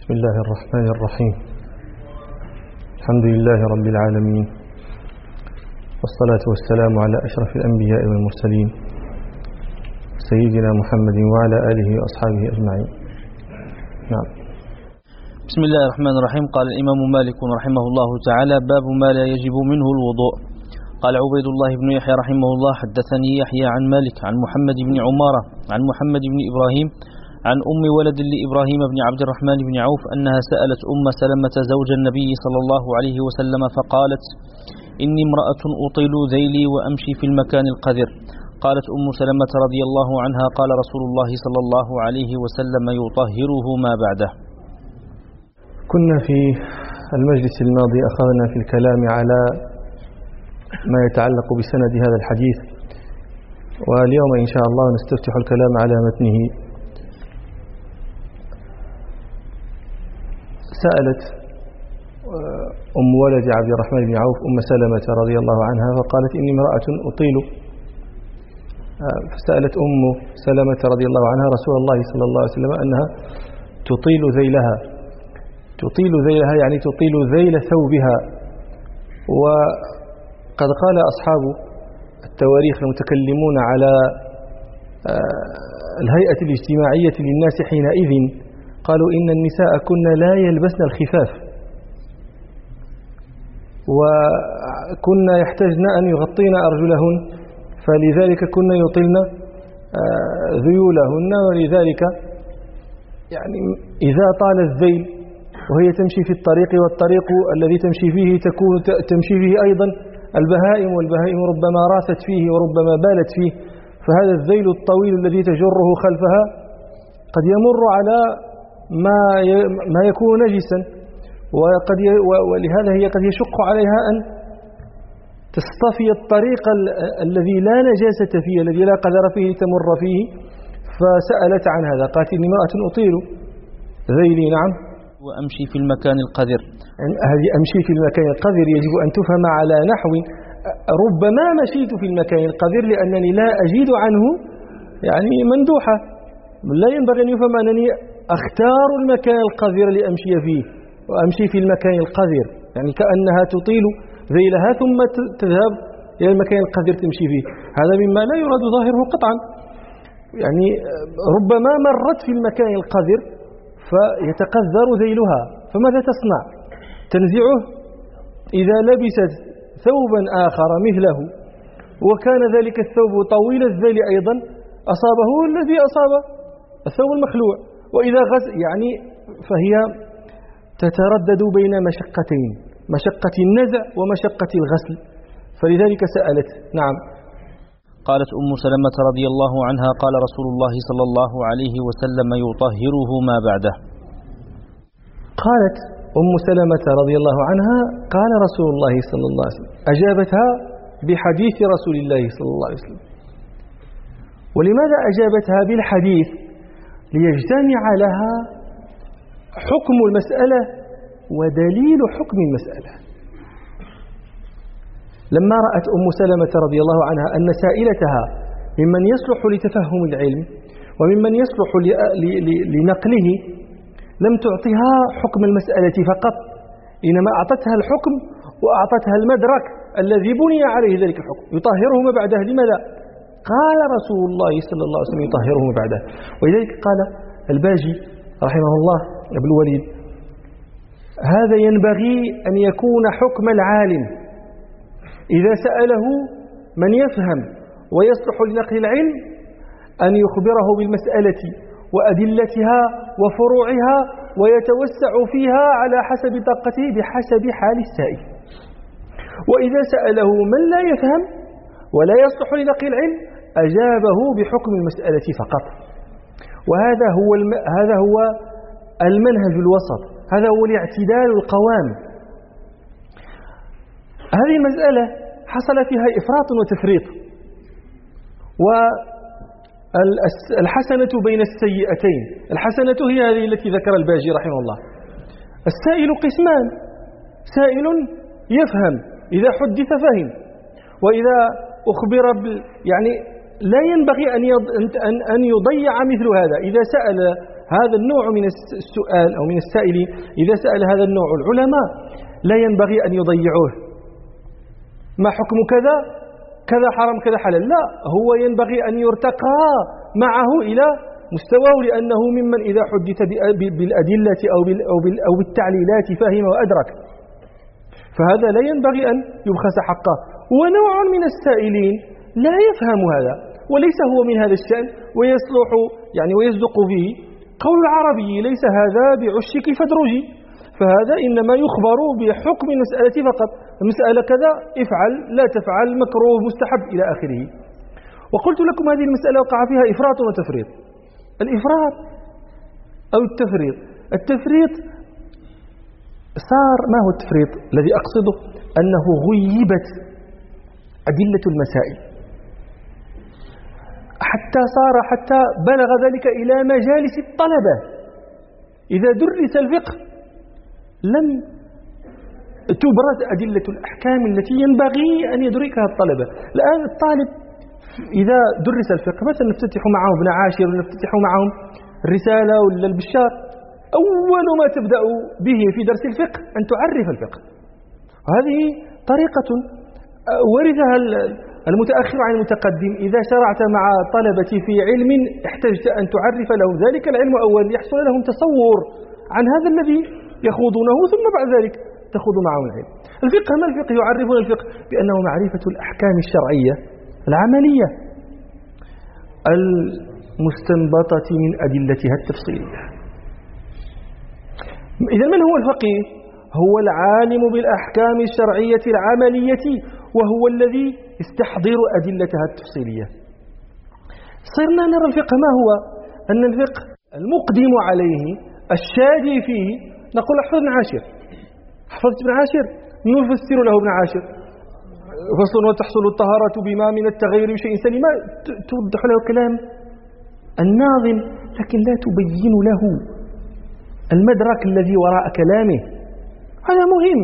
بسم الله الرحمن الرحيم. الحمد لله رب العالمين، والصلاة والسلام على أشرف الأنبياء والمرسلين سيدنا محمد وعلى آله وأصحابه أجمعين. نعم. بسم الله الرحمن الرحيم. قال الإمام مالك رحمه الله تعالى: باب ما لا يجب منه الوضوء. قال عبيد الله بن يحيى رحمه الله: حدثني يحيى عن مالك عن محمد بن عمارة عن محمد بن إبراهيم عن أم ولد لإبراهيم بن عبد الرحمن بن عوف أنها سألت أم سلمة زوج النبي صلى الله عليه وسلم فقالت: إني امرأة أطيل ذيلي وأمشي في المكان القذر. قالت أم سلمة رضي الله عنها: قال رسول الله صلى الله عليه وسلم: يطهره ما بعده. كنا في المجلس الماضي أخذنا في الكلام على ما يتعلق بسند هذا الحديث، واليوم إن شاء الله نستفتح الكلام على متنه. سألت أم ولد عبد الرحمن بن عوف أم سلمة رضي الله عنها فقالت: إني امرأة أطيل. فسألت أم سلمة رضي الله عنها رسول الله صلى الله عليه وسلم أنها تطيل ذيلها. تطيل ذيلها يعني تطيل ذيل ثوبها. وقد قال أصحاب التواريخ المتكلمون على الهيئة الاجتماعية للناس حينئذ، قالوا إن النساء كنا لا يلبسن الخفاف، وكنا يحتاجن أن يغطين أرجلهن، فلذلك كنا يطلن ذيولهن. ولذلك يعني إذا طال الذيل وهي تمشي في الطريق، والطريق الذي تمشي فيه تمشي فيه أيضا البهائم، والبهائم ربما راست فيه وربما بالت فيه، فهذا الذيل الطويل الذي تجره خلفها قد يمر على ما يكون نجسا، ولهذا هي قد يشق عليها أن تصطفي الطريق الذي لا نجاسة فيه، الذي لا قدر فيه تمر فيه. فسألت عن هذا، قالت: إني امرأة أطيل ذيلي. نعم. وأمشي في المكان القذر. هذه أمشي في المكان القذر يجب أن تفهم على نحو: ربما مشيت في المكان القذر لأنني لا أجد عنه يعني مندوحة. لا ينبغي أن يفهم أنني أختار المكان القذر لأمشي فيه، وأمشي في المكان القذر يعني كأنها تطيل ذيلها ثم تذهب إلى المكان القذر تمشي فيه. هذا مما لا يراد ظاهره قطعا. يعني ربما مرت في المكان القذر فيتقذر ذيلها، فماذا تصنع؟ تنزعه. إذا لبست ثوبا آخر مثله وكان ذلك الثوب طويل الذيل أيضا أصابه الذي أصاب الثوب المخلوع. وإذا يعني فهي تتردد بين مشقتين: مشقة النزع ومشقة الغسل، فلذلك سألت. نعم. قالت أم سلمة رضي الله عنها: قال رسول الله صلى الله عليه وسلم: يطهره ما بعده. قالت أم سلمة رضي الله عنها: قال رسول الله صلى الله عليه وسلم. أجابتها بحديث رسول الله صلى الله عليه وسلم. ولماذا أجابتها بالحديث؟ ليجتمع لها حكم المسألة ودليل حكم المسألة. لما رأت أم سلمة رضي الله عنها أن سائلتها ممن يصلح لتفهم العلم وممن يصلح لنقله، لم تعطها حكم المسألة فقط، إنما أعطتها الحكم وأعطتها المدرك الذي بني عليه ذلك الحكم: يطهره ما بعده. لماذا؟ قال رسول الله صلى الله عليه وسلم: يطهره ما بعده. ولذلك قال الباجي رحمه الله ابن الوليد: هذا ينبغي أن يكون حكم العالم إذا سأله من يفهم ويصلح لنقل العلم أن يخبره بالمسألة وأدلتها وفروعها ويتوسع فيها على حسب طاقته بحسب حال السائل. وإذا سأله من لا يفهم ولا يصلح لنقل العلم أجابه بحكم المسألة فقط. وهذا هو المنهج الوسط، هذا هو الاعتدال القوام. هذه المسألة حصل فيها إفراط وتفريط، والحسنة بين السيئتين. الحسنة هي هذه التي ذكر الباجي رحمه الله. السائل قسمان: سائل يفهم، إذا حدث فهم، وإذا أخبر يعني لا ينبغي أن يضيع مثل هذا. إذا سأل هذا النوع من السؤال أو من السائلين إذا سأل هذا النوع العلماء لا ينبغي أن يضيعوه. ما حكم كذا كذا حرام كذا حلال، لا، هو ينبغي أن يرتقى معه إلى مستواه، لأنه ممن إذا حدث بالأدلة أو بالتعليلات فهم وأدرك، فهذا لا ينبغي أن يبخس حقه. ونوع من السائلين لا يفهم هذا وليس هو من هذا الشأن ويصلح ويصدق فيه قول العربي: ليس هذا بعشك فادرجي، فهذا إنما يخبر بحكم المسألة فقط، المسألة كذا افعل لا تفعل مكروه مستحب إلى آخره. وقلت لكم هذه المسألة وقع فيها إفراط وتفريط. الإفراط أو التفريط صار، ما هو التفريط؟ الذي أقصده أنه غيبت أدلة المسائل حتى بلغ ذلك إلى مجالس الطلبة. إذا درس الفقه لم تبرز أدلة الأحكام التي ينبغي أن يدركها الطلبة. الآن الطالب إذا درس الفقه مثلا نفتتح معهم ابن عاشر ونفتتح معهم الرسالة ولا البشار، أول ما تبدأ به في درس الفقه أن تعرف الفقه. وهذه طريقة ورثها المتأخر عن المتقدم. إذا شرعت مع طلبة في علم احتجت أن تعرف لهم ذلك العلم أولا ليحصل لهم تصور عن هذا الذي يخوضونه، ثم بعد ذلك تخوض معهم العلم. الفقه، ما الفقه؟ يعرفون الفقه بأنه معرفة الأحكام الشرعية العملية المستنبطة من أدلتها التفصيلية. إذا من هو الفقيه؟ هو العالم بالأحكام الشرعية العملية، وهو الذي يستحضر أدلتها التفصيلية. صرنا نرى الفقه ما هو؟ أن الفقه المقدم عليه الشادي فيه نقول احفظ ابن عاشر، حفظت ابن عاشر نفسر له ابن عاشر فصل: وتحصل الطهارة بما من التغير بشيء سليم، توضح له كلام الناظم لكن لا تبين له المدرك الذي وراء كلامه. هذا مهم.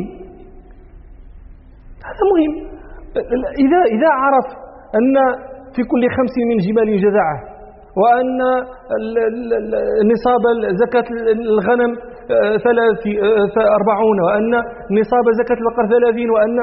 إذا عرف أن في كل 5 من جمال جذعة، وأن نصاب زكاة الغنم 40، وأن نصاب زكاة البقر 30، وأن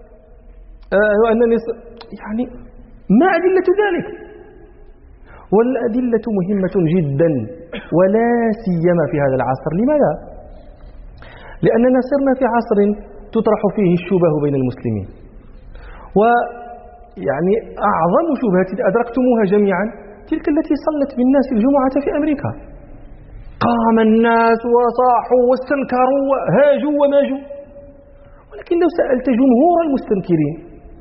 ما أدلة ذلك؟ والأدلة مهمة جدا ولا سيما في هذا العصر. لماذا؟ لأننا صرنا في عصر تطرح فيه الشبه بين المسلمين، أعظم شبهة أدركتموها جميعا تلك التي صلت بالناس الجمعة في أمريكا. قام الناس وصاحوا واستنكروا وهاجوا وماجوا، ولكن لو سألت جمهور المستنكرين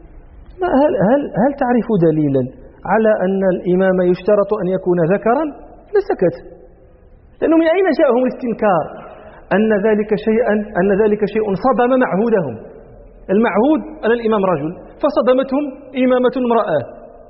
هل تعرف دليلا على أن الإمام يشترط أن يكون ذكرا؟ لسكت، لأنه من أين جاءهم الاستنكار؟ أن ذلك شيء صدم معهودهم. المعهود أن الإمام رجل، فصدمتهم إمامة امرأة.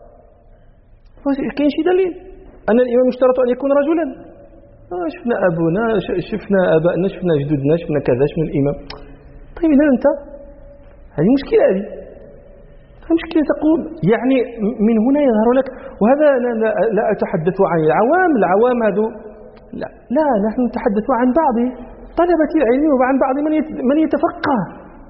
كاين شي دليل أن الإمام يشترط أن يكون رجلا؟ شفنا أبونا، شفنا أبائنا، شفنا جدودنا، شفنا كذا، شفنا الإمام. طيب إذا أنت هذه مشكلة، مشكلة تقول من هنا يظهر لك. وهذا لا أتحدث عن العوام هذو، لا نحن نتحدث عن بعض طلبة العلم وعن بعض من يتفقه.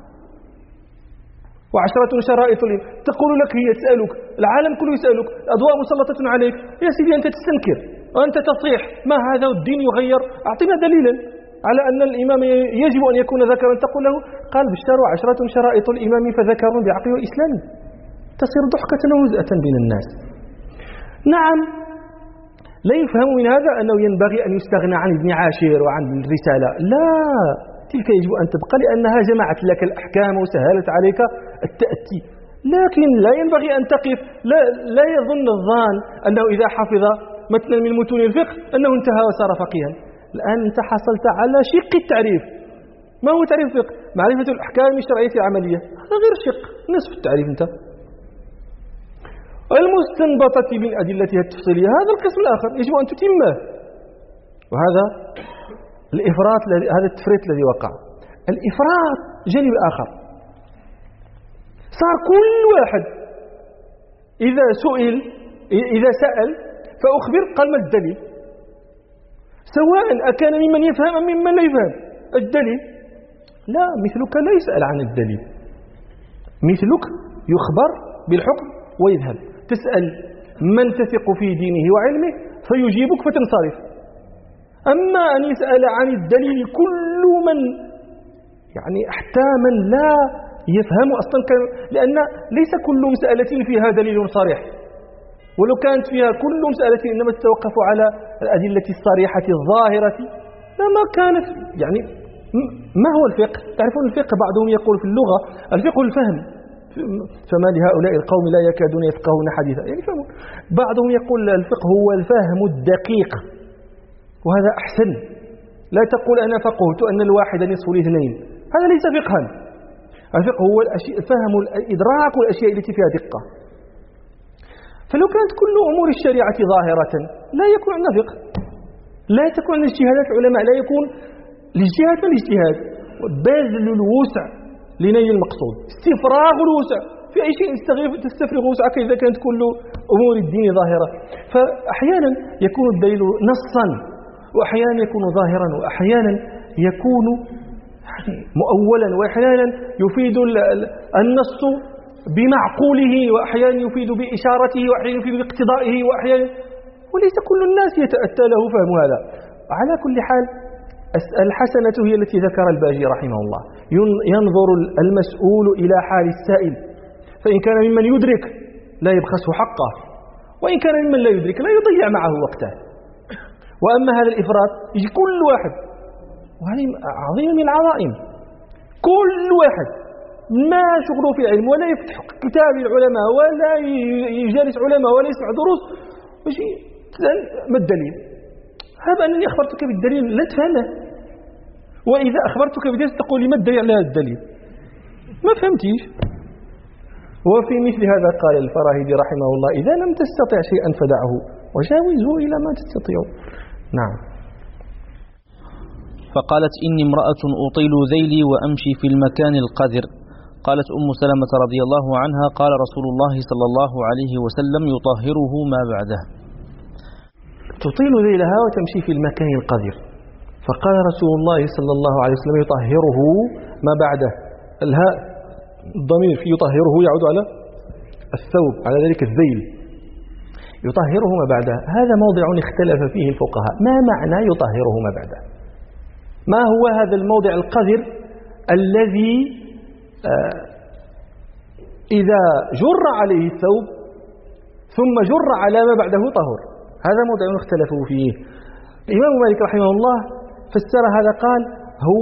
وعشرة شرائط تقول لك، هي تسألك، العالم كله يسألك، الأضواء مسلطة عليك، يا سيدي أنت تستنكر وأنت تصيح، ما هذا الدين يغير؟ أعطنا دليلا على أن الإمام يجب أن يكون ذكرا. تقول له قال بشار: وعشرة شرائط الإمام فذكر بعقل وإسلام. تصير ضحكة وهزءة بين الناس. نعم، لا يفهم من هذا أنه ينبغي أن يستغنى عن ابن عاشر وعن الرسالة، لا، تلك يجب أن تبقى لأنها جمعت لك الأحكام وسهلت عليك التأتي. لكن لا ينبغي أن تقف، لا يظن الظان أنه إذا حفظ متنا من متون الفقه أنه انتهى وصار فقيها. الآن أنت حصلت على شق التعريف. ما هو تعريف الفقه؟ معرفة الأحكام الشرعية العملية، هذا غير شق، نصف التعريف. انت المستنبطة من أدلتها التفصيلية، هذا القسم الآخر يجب أن تتمه. وهذا الإفراط، هذا التفريط الذي وقع. الإفراط جانب آخر، صار كل واحد إذا سأل فأخبر قال ما الدليل، سواء أكان ممن يفهم أم ممن لا يفهم. الدليل لا، مثلك لا يسأل عن الدليل، مثلك يخبر بالحكم ويذهب. تسأل من تثق في دينه وعلمه فيجيبك فتنصرف. أما أن يسأل عن الدليل كل من، يعني حتى من لا يفهم أصلا، لأن ليس كل مسألة فيها دليل صريح، ولو كانت فيها كل مسألة إنما تتوقف على الأدلة الصريحة الظاهرة لما كانت. يعني ما هو الفقه؟ تعرفون الفقه بعضهم يقول في اللغة الفقه الفهم، فما لهؤلاء القوم لا يكادون يفقهون حديثا، يعني فهموا. بعضهم يقول الفقه هو الفهم الدقيق، وهذا أحسن. لا تقول أنا فقهت أن الواحد نصف الاثنين، هذا ليس فقها. الفقه هو فهم إدراك الأشياء التي فيها دقة. فلو كانت كل أمور الشريعة ظاهرة لا يكون عندنا فقه، لا تكون عندنا اجتهادات العلماء، لا يكون الاجتهاد من الاجتهاد بذل الوسع لنيل المقصود، استفراغ الوسع في أي شيء تستفرغ وسعك إذا كانت كل أمور الدين ظاهرة. فأحيانا يكون الدليل نصا، وأحيانا يكون ظاهرا، وأحيانا يكون مؤولا، وأحيانا يفيد النص بمعقوله، وأحيانا يفيد بإشارته، وأحيانا يفيد باقتضائه، وأحيانا وليس كل الناس يتأتى له فهم هذا. على كل حال الحسنة هي التي ذكر الباجي رحمه الله، ينظر المسؤول إلى حال السائل، فإن كان ممن يدرك لا يبخسه حقه، وإن كان ممن لا يدرك لا يضيع معه وقته. وأما هذا الإفراط يجي كل واحد، وهذه عظيم من العظائم، كل واحد ما شغله في العلم ولا يفتح كتاب العلماء ولا يجالس علماء ولا يسمع دروس، ما الدليل؟ هذا أنني أخبرتك بالدليل لا تفهمه، وإذا أخبرتك بالدليل تقول لي ما الدليل على هذا الدليل؟ ما فهمتيش. وفي مثل هذا قال الفراهيدي رحمه الله: إذا لم تستطع شيئا فدعه وجاوزه إلى ما تستطيع. نعم. فقالت: إني امرأة أطيل ذيلي وأمشي في المكان القذر. قالت أم سلمة رضي الله عنها: قال رسول الله صلى الله عليه وسلم: يطهره ما بعده. تطيل ذيلها وتمشي في المكان القذر، فقال رسول الله صلى الله عليه وسلم: يطهره ما بعده. الهاء الضمير في يطهره يعود على الثوب، على ذلك الذيل. يطهره ما بعده، هذا موضع اختلف فيه الفقهاء، ما معنى يطهره ما بعده؟ ما هو هذا الموضع القذر الذي إذا جر عليه الثوب ثم جر على ما بعده طهر؟ هذا موضع اختلفوا فيه. الإمام مالك رحمه الله فسر هذا، قال: هو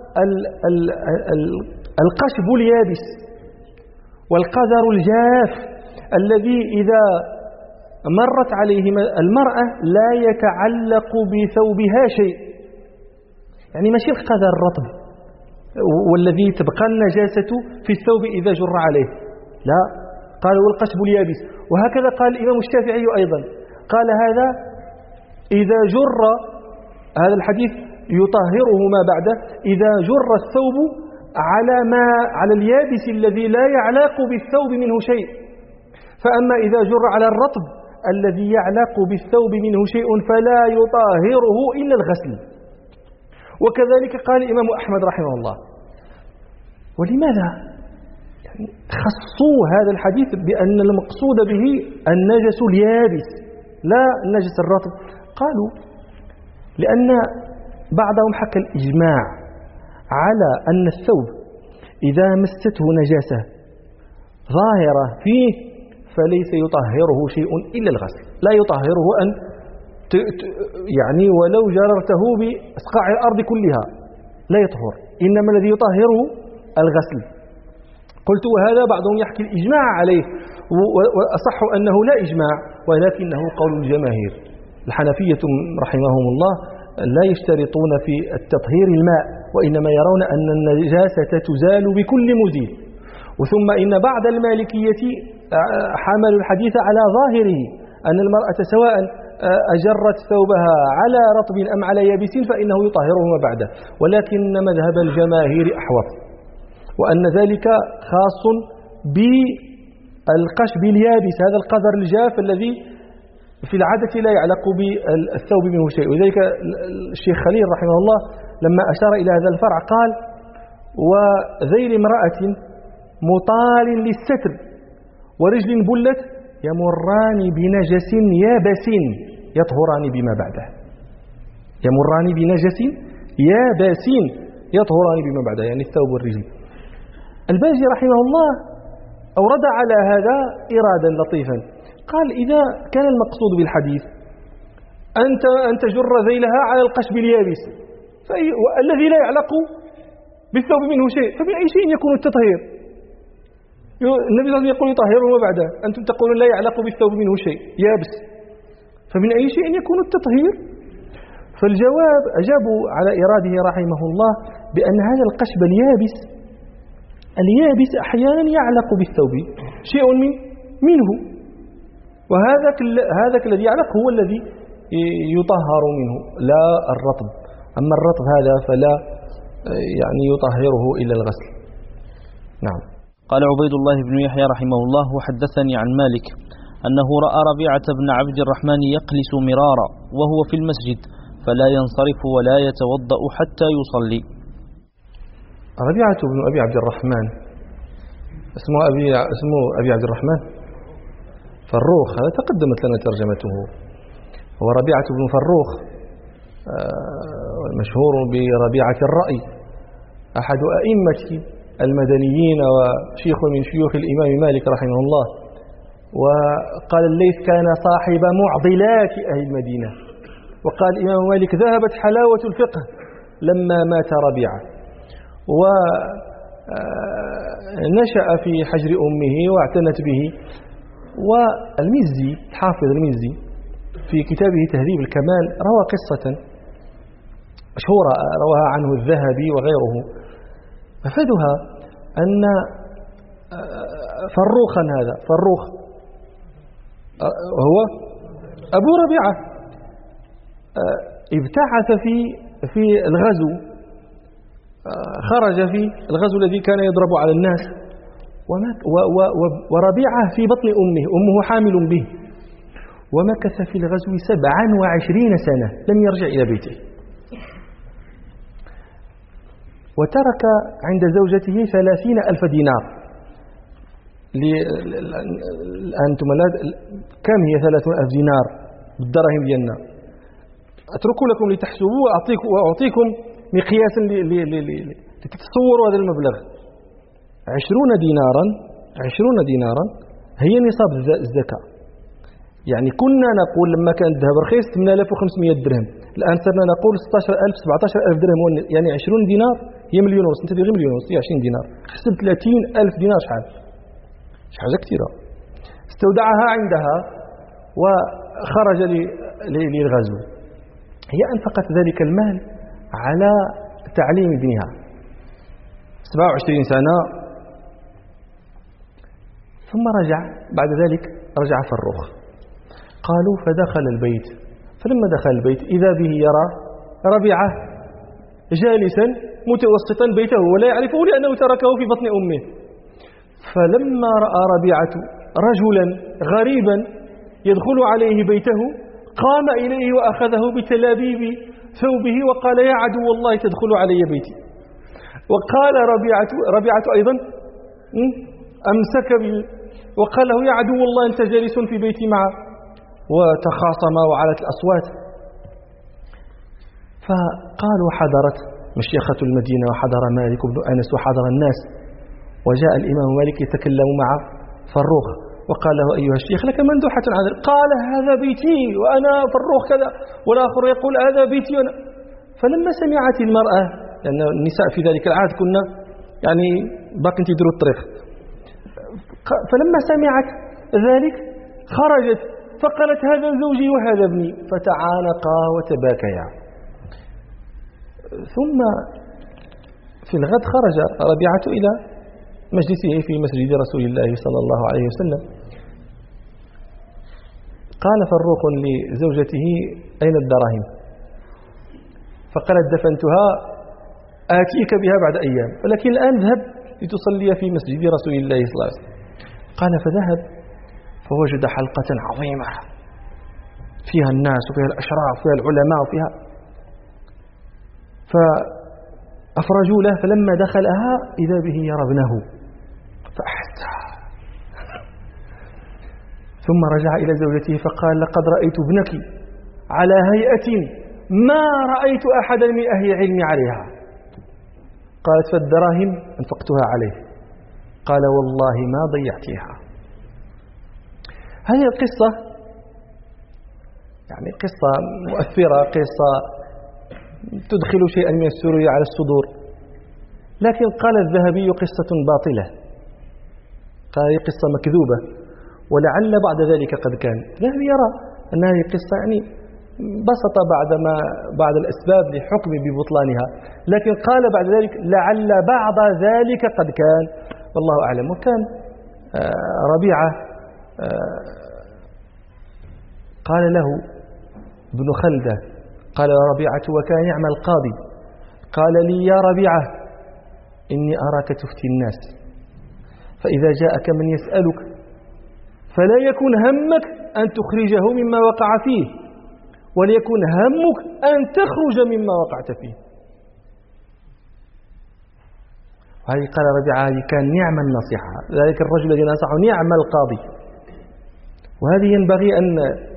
القشب اليابس والقذر الجاف الذي إذا مرت عليه المرأة لا يتعلق بثوبها شيء، يعني ماشي القذر الرطب والذي تبقى النجاسة في الثوب إذا جر عليه، لا، قال هو القشب اليابس. وهكذا قال الإمام الشافعي أيضا، قال هذا إذا جر، هذا الحديث يطهره ما بعده إذا جر الثوب على اليابس الذي لا يعلق بالثوب منه شيء، فأما إذا جر على الرطب الذي يعلق بالثوب منه شيء فلا يطهره إلا الغسل. وكذلك قال الإمام أحمد رحمه الله. ولماذا خصوا هذا الحديث بأن المقصود به النجس اليابس لا النجس الرطب؟ قالوا لأن بعضهم حكى الإجماع على أن الثوب إذا مسته نجاسة ظاهرة فيه فليس يطهره شيء إلا الغسل، لا يطهره أن يعني ولو جررته بأصقاع الأرض كلها لا يطهر، إنما الذي يطهره الغسل. قلت وهذا بعضهم يحكي الإجماع عليه، وأصح أنه لا إجماع ولكنه قول الجماهير. الحنفية رحمهم الله لا يشترطون في التطهير الماء، وإنما يرون أن النجاسة تزال بكل مزيل. وثم إن بعض المالكية حملوا الحديث على ظاهره أن المرأة سواء أجرت ثوبها على رطب أم على يابس فإنه يطهره ما بعده، ولكن مذهب الجماهير أحوط، وأن ذلك خاص بالقشب اليابس، هذا القذر الجاف الذي في العادة لا يعلق بالثوب منه شيء. ولذلك الشيخ خليل رحمه الله لما أشار إلى هذا الفرع قال: وذيل امرأة مطال للستر ورجل بلت يمران بنجس يابس يطهران بما بعده. يمران بنجس يابس يطهران بما بعده، يعني الثوب والرجل. الباجي رحمه الله أورد على هذا إرادا لطيفا، قال: إذا كان المقصود بالحديث أن تجر ذيلها على القشب اليابس الذي لا يعلق بالثوب منه شيء، فبأي شيء يكون التطهير؟ النبي صلى الله عليه وسلم يقول يطهر وما بعده، أنتم تقولون لا يعلق بالثوب منه شيء يابس، فمن أي شيء يكون التطهير؟ فالجواب أجابوا على إراده رحمه الله بأن هذا القشب اليابس أحيانا يعلق بالثوب شيء منه، وهذا الذي يعلق هو الذي يطهر منه لا الرطب. أما الرطب هذا فلا يعني يطهره إلا الغسل. نعم. قال عبيد الله بن يحيى رحمه الله: وحدثني عن مالك أنه رأى ربيعة بن عبد الرحمن يقلس مرارا وهو في المسجد فلا ينصرف ولا يتوضأ حتى يصلي. ربيعة بن أبي عبد الرحمن اسمه أبي عبد الرحمن فروخ، هذا تقدمت لنا ترجمته. هو ربيعة بن فروخ مشهور بربيعة الرأي، أحد أئمة المدنيين وشيخ من شيوخ الإمام مالك رحمه الله. وقال الليث: كان صاحب معضلات أهل المدينة. وقال الإمام مالك: ذهبت حلاوة الفقه لما مات ربيعة. ونشأ في حجر أمه واعتنت به. والمزي حافظ المزي في كتابه تهذيب الكمال روى قصة مشهورة رواها عنه الذهبي وغيره، مفادها أن فروخا، هذا فروخ هو أبو ربيعة، ابتعث في الغزو، خرج في الغزو الذي كان يضرب على الناس، وربيعة في بطن أمه حامل به، ومكث في الغزو 27 سنة لم يرجع إلى بيته، وترك عند زوجته 30,000 دينار. أنتم كم هي 30,000 دينار بالدراهم ديالنا؟ أترك لكم لتحسبوا وأعطيكم مقياسا لتتصوروا هذا المبلغ. 20 دينارا هي نصاب الزكاة. يعني كنا نقول لما كان الذهب رخيص 8500 درهم، الآن صرنا نقول 16,000 17,000 درهم، يعني 20 دينار هي 1,500,000. انت غير 1,500,000 هي 20 دينار، حسب 30,000 دينار شحال حاجة كثيرة. استودعها عندها وخرج للغزو. هي أنفقت ذلك المال على تعليم ابنها 27 سنة. ثم رجع بعد ذلك، رجع فروخ. قالوا فدخل البيت، فلما دخل البيت إذا به يرى ربيعة جالسا متوسطا بيته ولا يعرفه لأنه تركه في بطن أمه. فلما رأى ربيعة رجلا غريبا يدخل عليه بيته قام إليه وأخذه بتلابيب ثوبه وقال: يا عدو الله تدخل علي بيتي. وقال ربيعة أيضا أمسك وقال له: يا عدو الله أنت جالس في بيتي معه. وتخاصما وعلت الأصوات. فقالوا حضرت مشيخة المدينة وحضر مالك بن أنس وحضر الناس، وجاء الإمام مالك يتكلم مع فروخ وقال له: أيها الشيخ لك مندوحة عن ذلك. قال: هذا بيتي وأنا فروخ كذا، والآخر يقول هذا بيتي وأنا. فلما سمعت المرأة، لأن النساء في ذلك العهد كنا يعني باقي تدروا الطريق، فلما سمعت ذلك خرجت فقالت: هذا زوجي وهذا ابني، فتعانقا وتباكيا. ثم في الغد خرج ربيعة إلى مجلسه في مسجد رسول الله صلى الله عليه وسلم. قال فروخ لزوجته: أين الدراهم؟ فقالت: دفنتها آتيك بها بعد أيام، ولكن الآن ذهب لتصلي في مسجد رسول الله صلى الله عليه وسلم. قال فذهب فوجد حلقة عظيمة فيها الناس وفيها الأشراف وفيها العلماء وفيها. فأفرجوا له، فلما دخلها إذا به يرى ابنه فأحسها، ثم رجع إلى زوجته فقال لقد رأيت ابنك على هيئة ما رأيت أحدا من أهل العلم عليها. قالت فالدراهم أنفقتها عليه. قال والله ما ضيعتها. هذه القصة يعني قصة مؤثرة، قصة تدخل شيئا من السرور على الصدور، لكن قال الذهبي قصة باطلة، قال هي قصة مكذوبة، ولعل بعد ذلك قد كان. الذهبي يرى أن هذه قصة يعني بسط بعد الأسباب لحكم ببطلانها، لكن قال بعد ذلك لعل بعض ذلك قد كان، والله أعلم. وكان ربيعة قال له ابن خلدة، قال ربيعة وكان يعمل القاضي، قال لي يا ربيعة إني أراك تفتي الناس، فإذا جاءك من يسألك فلا يكون همك أن تخرجه مما وقع فيه، وليكن همك أن تخرج مما وقعت فيه. وهذه قال ربيعة هذه كان نعم النصيحة، ذلك الرجل الذي نصحه نعم القاضي. وهذه ينبغي أن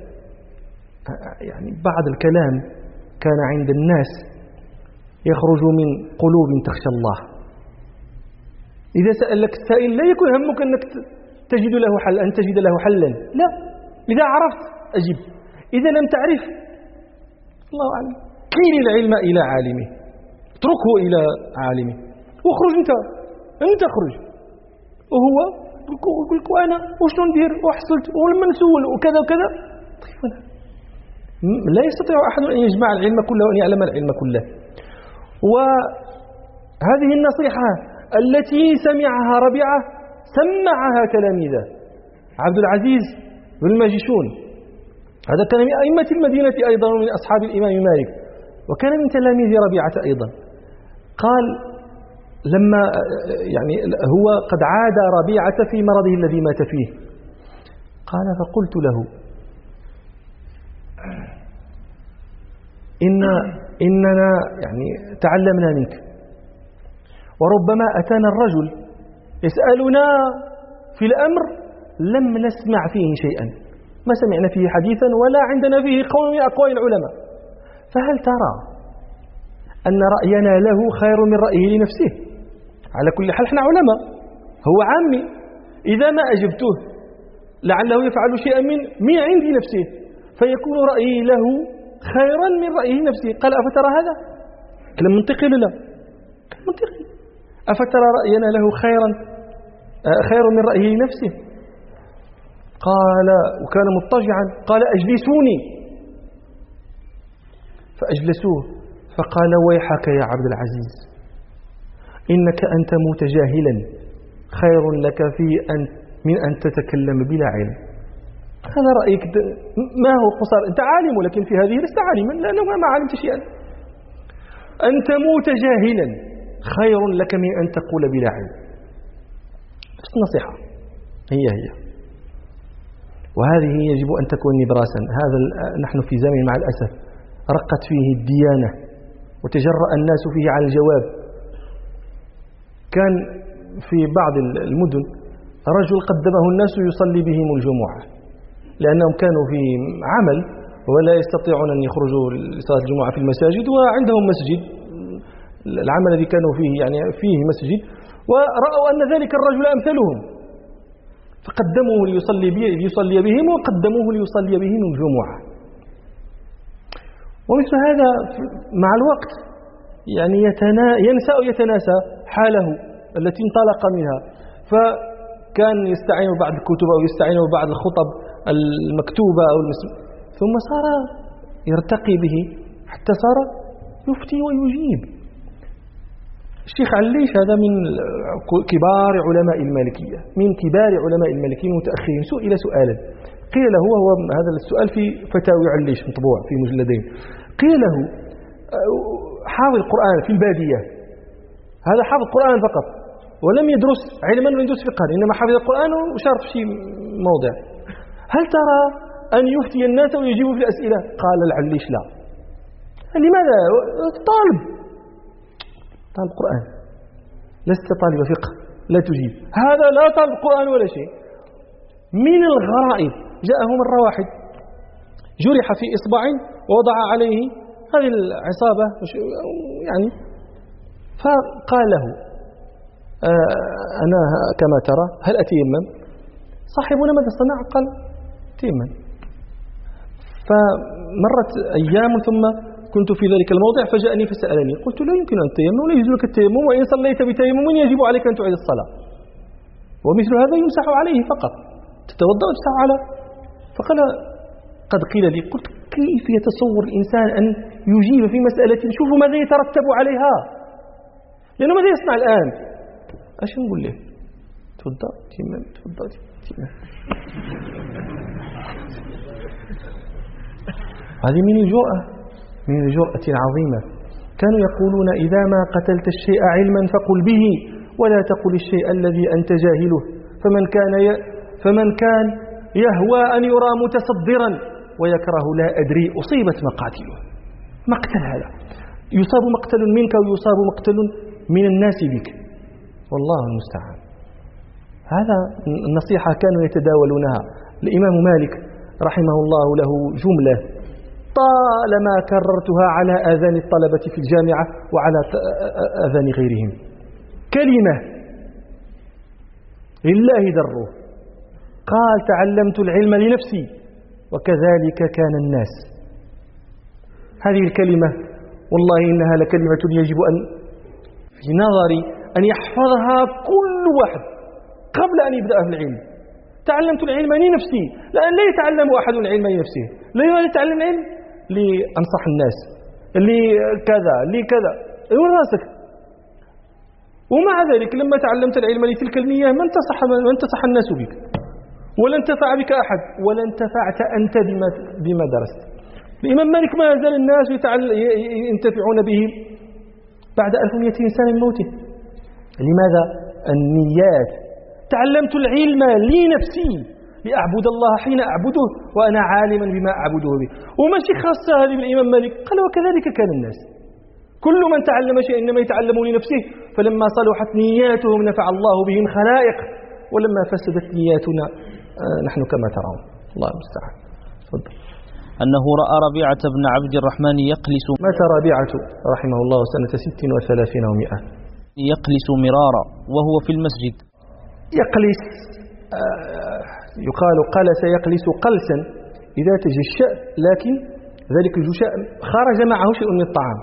يعني بعض الكلام كان عند الناس يخرج من قلوب تخشى الله. إذا سألك السائل لا يكون همك أنك تجد له حل، أن تجد له حلا، لا، إذا عرفت أجب، إذا لم تعرف الله أعلم. كيل العلم إلى عالمه، اتركه إلى عالمه، واخرج أنت اخرج. وهو يقول لك أنا وشنو ندير وحصلت ولما نسول وكذا وكذا. لا يستطيع أحد أن يجمع العلم كله وأن يعلم العلم كله. وهذه النصيحة التي سمعها ربيعة سمعها تلاميذه. عبد العزيز بن الماجشون هذا كان من أئمة المدينة أيضا من أصحاب الإمام مالك، وكان من تلاميذ ربيعة أيضا. قال لما يعني هو قد عاد ربيعة في مرضه الذي مات فيه، قال فقلت له إننا يعني تعلمنا منك، وربما أتانا الرجل يسألنا في الأمر لم نسمع فيه شيئا، ما سمعنا فيه حديثا ولا عندنا فيه قول من أقوال العلماء، فهل ترى أن رأينا له خير من رأيه لنفسه؟ على كل حال احنا علماء، هو عامي، إذا ما أجبته لعله يفعل شيئا من عند نفسه فيكون رأيي له خيرا من رأيه نفسه. قال أفترى هذا؟ كلام منطقي ولا لا؟ كلام منطقي. أفترى رأينا له خير من رأيه نفسه؟ قال وكان مضطجعا، قال أجلسوني، فأجلسوه، فقال ويحك يا عبد العزيز إنك أن تموت جاهلا خير لك من أن تتكلم بلا علم. هذا رأيك، ما هو قصار، أنت عالم ولكن في هذه لست عالما لأنه ما علمت شيئا. أن تموت جاهلا خير لك من أن تقول بلا علم. النصيحة هي وهذه يجب أن تكون نبراسا. هذا نحن في زمن مع الأسف رقت فيه الديانة وتجرأ الناس فيه على الجواب. كان في بعض المدن رجل قدمه الناس يصلي بهم الجمعة، لأنهم كانوا في عمل ولا يستطيعون أن يخرجوا لصلاة الجمعة في المساجد، وعندهم مسجد، العمل الذي كانوا فيه يعني فيه مسجد، ورأوا أن ذلك الرجل أمثلهم فقدموه ليصلي بهم وقدموه ليصلي بهم الجمعة. ومثل هذا مع الوقت يعني ينسى ويتناسى حاله التي انطلق منها، فكان يستعين ببعض الكتب أو يستعين ببعض الخطب المكتوبة أو ثم صار يرتقي به حتى صار يفتي ويجيب. الشيخ عليش هذا من كبار علماء المالكية، من كبار علماء المالكيين المتأخرين، سئل سؤالا قيل له، وهو هذا السؤال في فتاوي عليش مطبوع في مجلدين، قيل له حافظ القرآن في البادية، هذا حافظ القرآن فقط ولم يدرس علما ولم يدرس فقها، إنما حافظ القرآن وشارف في موضع، هل ترى أن يفتي الناس ويجيبوا في الأسئلة؟ قال العليش لا. لماذا؟ طالب قرآن، لست طالب فقه لا تجيب. هذا لا طالب قرآن ولا شيء. من الغرائب جاءه مرة واحد جرح في إصبع ووضع عليه هذه العصابة يعني، فقال له أنا كما ترى هل أتيمم؟ صاحبنا ماذا صنع؟ قال تيمم. فمرت أيام ثم كنت في ذلك الموضع فجاءني فسألني، قلت لا يمكن أن تيمم، ولا يجوز لك التيمم، وإن صليت بتيمم يجب عليك أن تعيد الصلاة، ومثل هذا يمسح عليه فقط، تتوضأ وتمسح على. فقال قد قيل لي. قلت كيف يتصور الإنسان أن يجيب في مسألة شوفوا ماذا يترتب عليها، لأنه ماذا يصنع الآن؟ أش نقول له؟ تفضل تيمم، تفضل تيمم. هذه من الجرأة العظيمة. كانوا يقولون إذا ما قتلت الشيء علما فقل به ولا تقل الشيء الذي أنت جاهله، فمن كان يهوى أن يرى متصدرا ويكره لا أدري أصيبت مقاتله. مقتل هذا يصاب مقتل منك ويصاب مقتل من الناس بك، والله المستعان. هذا النصيحة كانوا يتداولونها. الإمام مالك رحمه الله له جملة طالما كررتها على آذان الطلبة في الجامعة وعلى آذان غيرهم، كلمة لله دره، قال تعلمت العلم لنفسي وكذلك كان الناس. هذه الكلمة والله إنها لكلمة يجب أن في نظري أن يحفظها كل واحد قبل أن يبدأ في العلم. تعلمت العلم لنفسي، لأن لا يتعلم أحد العلم لنفسه، لا يتعلم العلم لأنصح الناس لكذا لكذا، يقول راسك. ومع ذلك لما تعلمت العلم لتلك النية ما انتصح الناس بك ولا انتفع بك أحد ولا انتفعت أنت بما درست. الإمام مالك ما زال الناس ينتفعون به بعد 1200 سنة من موته. لماذا؟ النيات. تعلمت العلم لنفسي لأعبد الله حين أعبده وأنا عالما بما أعبده به. وماشي خاصة هذه بالإمام مالك، قال وكذلك كان الناس. كل من تعلم شيء إنما يتعلم لنفسه، فلما صلحت نياتهم نفع الله بهم خلائق، ولما فسدت نياتنا نحن كما ترون. الله المستعان. تفضل. أنه رأى ربيعة بن عبد الرحمن يقلس. مات ربيعة رحمه الله سنة 36 و100. يقلس مرارا وهو في المسجد. يقلس يقال قلس يقلس قلسا إذا تجشأ، لكن ذلك الجشاء خرج معه شيء من الطعام.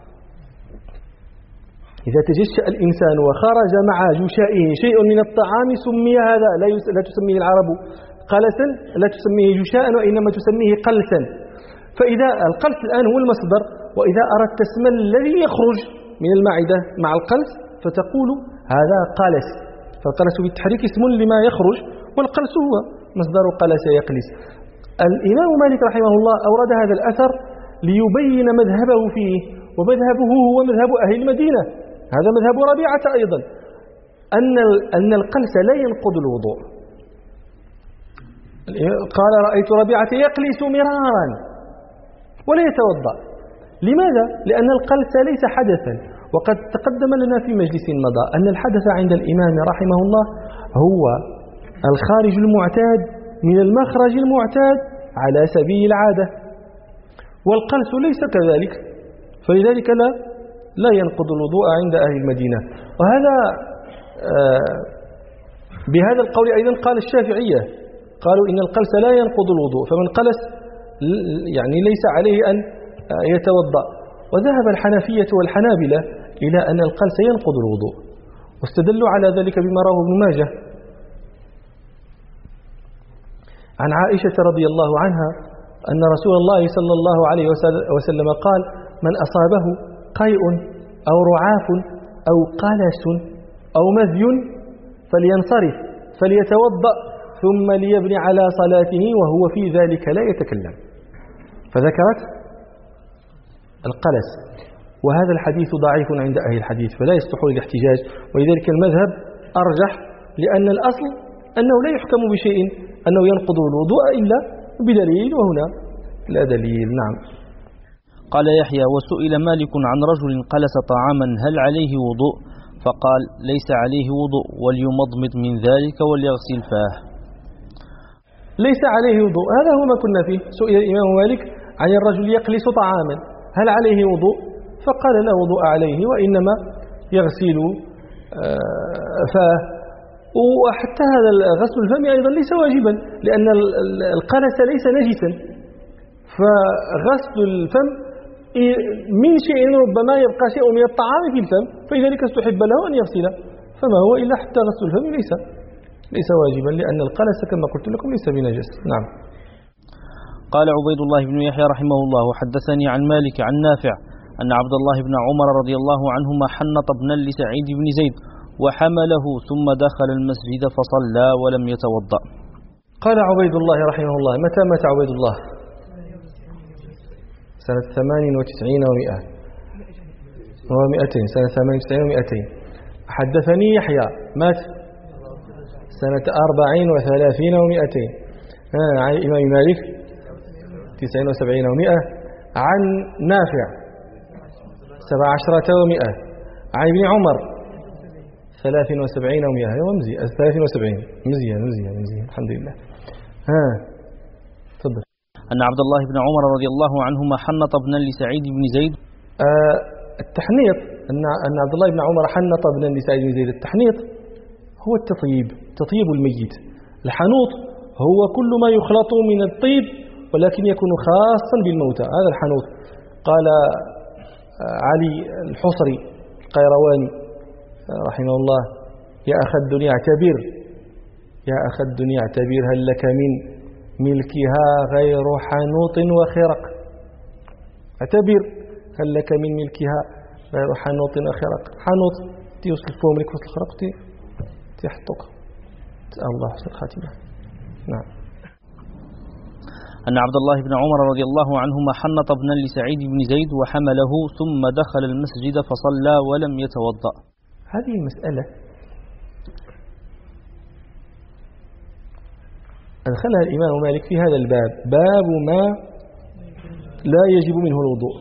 إذا تجشأ الإنسان وخرج مع جشائه شيء من الطعام سمي هذا، لا تسميه العرب قلسا، لا تسميه جشاء، وإنما تسميه قلسا. فإذا القلس الآن هو المصدر، وإذا أردت اسم الذي يخرج من المعدة مع القلس فتقول هذا قلس. فالقلس بالتحريك اسم لما يخرج، والقلس هو مصدر قلس يقلس. الإمام مالك رحمه الله أورد هذا الأثر ليبين مذهبه فيه، ومذهبه هو مذهب أهل المدينة، هذا مذهب ربيعة أيضا، أن القلس لا ينقض الوضوء. قال رأيت ربيعة يقلس مرارا ولا يتوضأ. لماذا؟ لأن القلس ليس حدثا، وقد تقدم لنا في مجلس مضى أن الحدث عند الإمام رحمه الله هو الخارج المعتاد من المخرج المعتاد على سبيل العادة، والقلس ليس كذلك، فلذلك لا ينقض الوضوء عند أهل المدينة. وهذا بهذا القول أيضا قال الشافعية، قالوا إن القلس لا ينقض الوضوء، فمن قلس يعني ليس عليه أن يتوضأ. وذهب الحنفية والحنابلة إلى أن القلس ينقض الوضوء، واستدلوا على ذلك بما رواه ابن ماجه عن عائشة رضي الله عنها أن رسول الله صلى الله عليه وسلم قال من أصابه قيء أو رعاف أو قلس أو مذي فلينصرف فليتوضأ ثم ليبني على صلاته وهو في ذلك لا يتكلم. فذكرت القلس، وهذا الحديث ضعيف عند أهل الحديث فلا يصلح للاحتجاج، ولذلك المذهب أرجح، لأن الأصل أنه لا يحكم بشيء أنه ينقض الوضوء إلا بدليل، وهنا لا دليل. نعم. قال يحيى: وسئل مالك عن رجل قلس طعاما هل عليه وضوء؟ فقال: ليس عليه وضوء، وليمضمض من ذلك وليغسل فاه. ليس عليه وضوء، هذا هو ما كنا فيه. سئل الإمام مالك عن الرجل يقلس طعاما هل عليه وضوء؟ فقال: لا وضوء عليه، وإنما يغسل فاه. وحتى هذا غسل الفم أيضا ليس واجبا، لأن القلس ليس نجسا، فغسل الفم من شيء ربما يبقى شيء من الطعام في الفم، فلذلك استحب له أن يغسل، فما هو إلا حتى غسل الفم ليس واجبا، لأن القلس كما قلت لكم ليس بنجس. نعم. قال عبيد الله بن يحيى رحمه الله: حدثني عن مالك عن نافع أن عبد الله بن عمر رضي الله عنهما حنط ابنا لسعيد بن زيد وحمله ثم دخل المسجد فصلى ولم يتوضأ. قال عبيد الله رحمه الله: متى مات عبيد الله؟ سنة 98 و100 و200 سنة 98 و200. حدثني يحيى مات سنة 34 و200. عن الإمام مالك 79 و100. عن نافع 17 و100. عن ابن عمر 73 و100. هو مزيان 73. مزيان الحمد لله. تفضل. أن عبد الله بن عمر رضي الله عنهما حنط ابنا لسعيد بن زيد. التحنيط أن عبد الله بن عمر حنط ابنا لسعيد بن زيد. التحنيط هو تطيب الميت. الحنوط هو كل ما يخلط من الطيب ولكن يكون خاصا بالموتى، هذا الحنوط. قال علي الحصري القيرواني رحمه الله: يا أخ الدنيا اعتبر هل لك من ملكها غير حنوط وخرق. اعتبر هل لك من ملكها غير حنوط وخرق. حنوط تيوصل فوق ملك وصل الخرق تيحطك. تسأل الله حسن الخاتمة. نعم. أن عبد الله بن عمر رضي الله عنهما حنط ابنا لسعيد بن زيد وحمله ثم دخل المسجد فصلى ولم يتوضأ. هذه المسألة أدخلها الإمام مالك في هذا الباب، باب ما لا يجب منه الوضوء،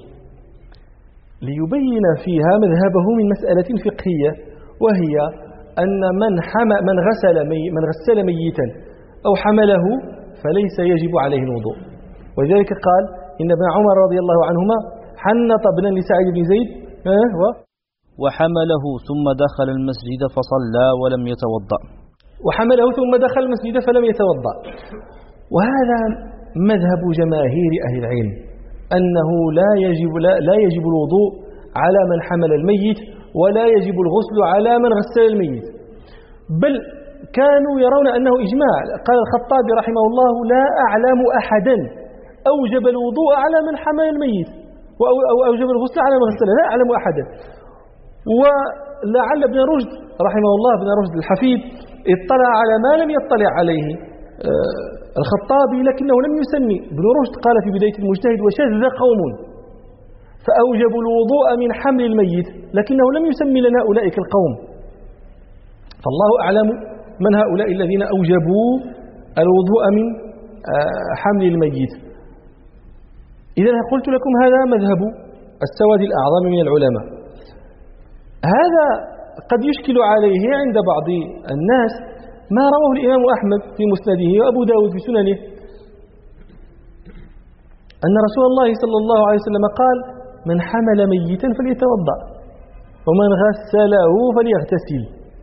ليبين فيها مذهبه من مسألة فقهية، وهي أن من غسل ميتا أو حمله فليس يجب عليه الوضوء. ولذلك قال إن ابن عمر رضي الله عنهما حنط ابنا لسعيد بن زيد وحمله ثم دخل المسجد فصلى ولم يتوضأ. وحمله ثم دخل المسجد فلم يتوضأ. وهذا مذهب جماهير أهل العلم، أنه لا يجب الوضوء على من حمل الميت، ولا يجب الغسل على من غسل الميت، بل كانوا يرون أنه إجماع. قال الخطابي رحمه الله: لا أعلم أحدا أوجب الوضوء على من حمل الميت أو أوجب الغسل على من غسله، لا أعلم أحدا. ولعل ابن رشد رحمه الله، ابن رشد الحفيد، اطلع على ما لم يطلع عليه الخطابي، لكنه لم يسمي. ابن رشد قال في بداية المجتهد: وشذ قوم فأوجبوا الوضوء من حمل الميت، لكنه لم يسمي لنا أولئك القوم، فالله أعلم من هؤلاء الذين أوجبوا الوضوء من حمل الميت. إذا قلت لكم هذا مذهب السواد الأعظم من العلماء. هذا قد يشكل عليه عند بعض الناس ما رواه الإمام أحمد في مسنده وأبو داود في سننه، أن رسول الله صلى الله عليه وسلم قال: من حمل ميتا فليتوضأ ومن غسله فليغتسل.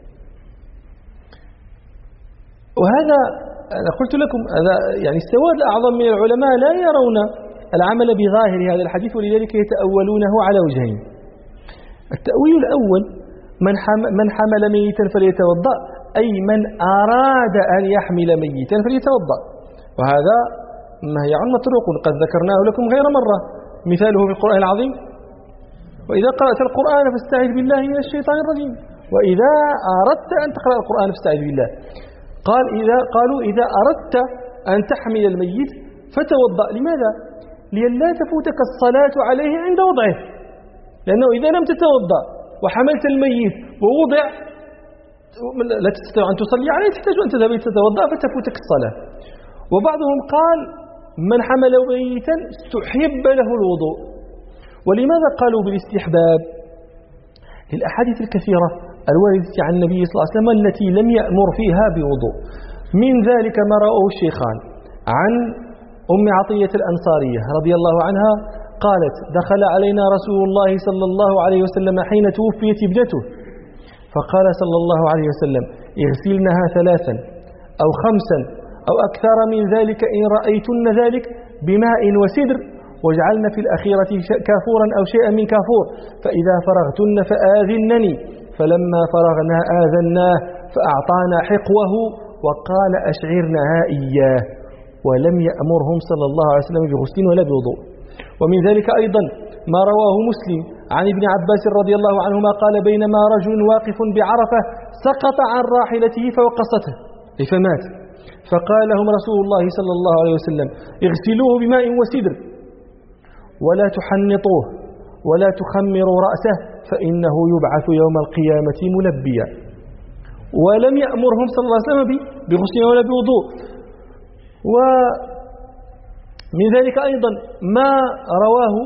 وهذا أنا قلت لكم هذا يعني السواد الأعظم من العلماء لا يرون العمل بظاهر هذا الحديث، ولذلك يتأولونه على وجهين. التأويل الأول: من حمل ميتا فليتوضأ، أي من أراد أن يحمل ميتا فليتوضأ، وهذا نهي مطروق قد ذكرناه لكم غير مرة، مثاله في القرآن العظيم: وإذا قرأت القرآن فاستعذ بالله من الشيطان الرجيم، وإذا أردت أن تقرأ القرآن فاستعذ بالله. قالوا إذا أردت أن تحمل الميت فتوضأ. لماذا؟ لئلا تفوتك الصلاة عليه عند وضعه، لأنه إذا لم تتوضأ وحملت الميت ووضع لا تستطيع أن تصلي عليه، تحتاج أن تذهب تتوضأ فتفوتك الصلاة. وبعضهم قال من حمل ميتا استحب له الوضوء. ولماذا قالوا بالاستحباب؟ للأحاديث الكثيرة الواردة عن النبي صلى الله عليه وسلم التي لم يأمر فيها بوضوء. من ذلك ما رواه الشيخان عن أم عطية الأنصارية رضي الله عنها قالت: دخل علينا رسول الله صلى الله عليه وسلم حين توفيت ابنته، فقال صلى الله عليه وسلم: اغسلنها 3 أو 5 أو أكثر من ذلك إن رأيتن ذلك بماء وسدر، واجعلن في الأخيرة كافورا أو شيئا من كافور، فإذا فرغتن فآذنني. فلما فرغنا آذناه فأعطانا حقوه وقال: أشعرنها إياه. ولم يأمرهم صلى الله عليه وسلم بغسل ولا بوضوء. ومن ذلك أيضا ما رواه مسلم عن ابن عباس رضي الله عنهما قال: بينما رجل واقف بعرفة سقط عن راحلته فوقصته فمات، فقال لهم رسول الله صلى الله عليه وسلم: اغسلوه بماء وسدر ولا تحنطوه ولا تخمروا رأسه فإنه يبعث يوم القيامة ملبيا. ولم يأمرهم صلى الله عليه وسلم بغسل ولا بوضوء. ومن ذلك أيضا ما رواه